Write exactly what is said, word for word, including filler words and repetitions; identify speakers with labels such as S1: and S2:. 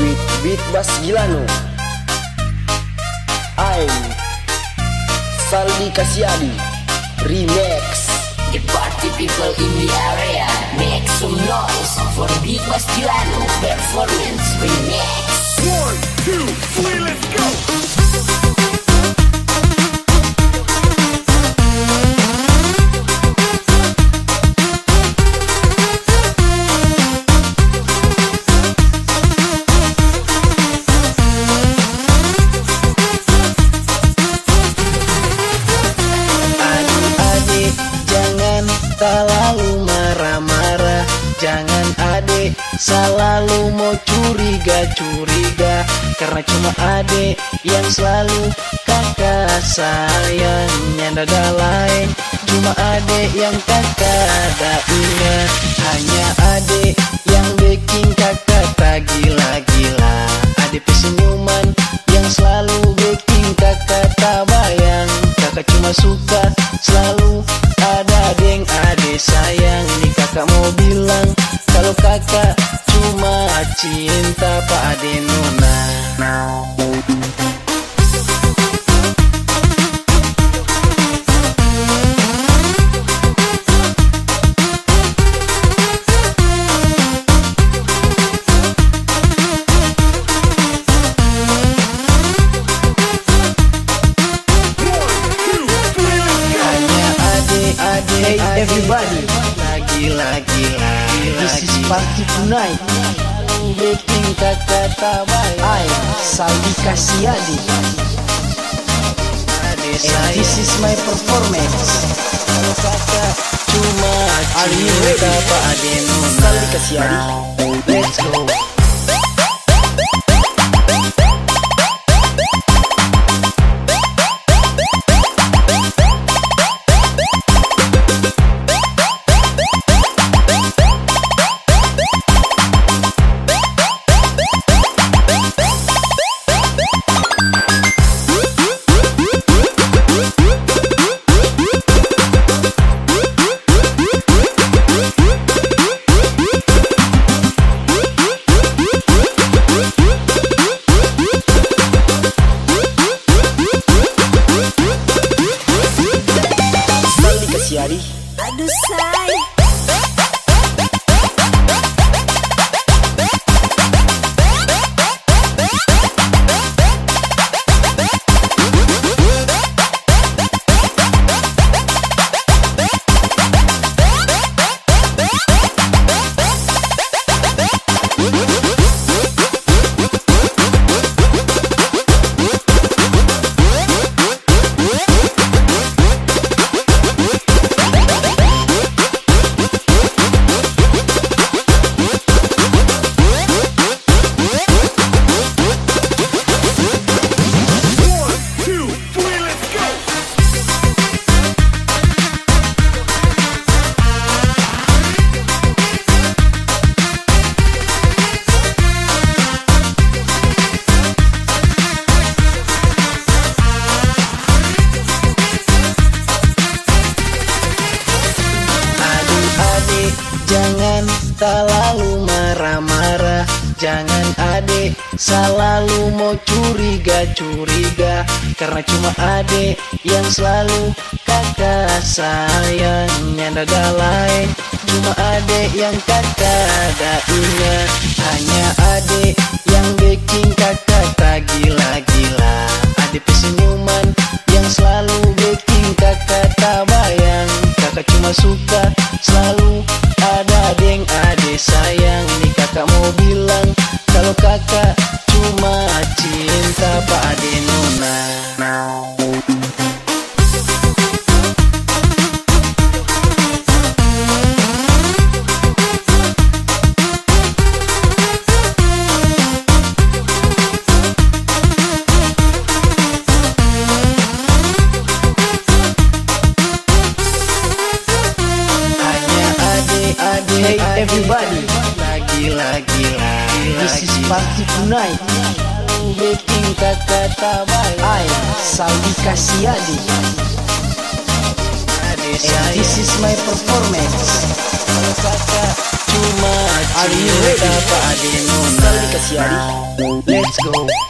S1: with Beat Bass Gilano. I'm Saldi Kasiadi Remix.
S2: The party people in the area, make some noise for Beat Bass Gilano Performance Remix.
S3: One, two, three, let's go!
S4: Selalu marah-marah, jangan adek selalu mau curiga-curiga, karena cuma adek yang selalu kakak sayang. Nyanda lain, cuma adek yang kakak tak ingat. Hanya adek yang bikin kakak tak gila-gila. Adek pesenyuman yang selalu bikin kakak tak bayang. Kakak cuma suka selalu ada deng ade sayang. Ini kakak mau bilang kalau kakak cuma cinta Pak Ade Nona.
S1: Hey everybody,
S4: Lagi-lagi
S1: this is party tonight.
S4: bikin kakak tabay.
S1: I'm Saldi Kasiadi
S4: Ade
S1: and
S4: sayang,
S1: this is my performance.
S4: kalau kakak cuma
S1: Are you
S4: cinta
S1: ready?
S4: Pak Ade Nona.
S1: Saldi Kasiadi, let's go.
S2: Aduh say.
S4: Jangan selalu marah-marah, jangan adek selalu mau curiga-curiga, karena cuma adek yang selalu kakak sayang. Nyanda lain, cuma adek yang kakak tak ingat. Hanya adek yang bikin kakak tak gila-gila. Adek pesenyuman yang selalu bikin kakak tak bayang. Kakak cuma suka selalu ada deng ade sayang. Ini kakak mau bilang kalau kakak cuma cinta Pak Ade Nona.
S1: Hey everybody,
S4: Lagi-lagi
S1: this is party tonight.
S4: bikin kakak tabay.
S1: I'm Saldi Kasiadi
S4: Ade
S1: and
S4: sayang,
S1: this is my performance.
S4: Saka cuma
S1: Are you ready?
S4: cinta Pak Ade Nona.
S1: Saldi Kasiari. Let's go.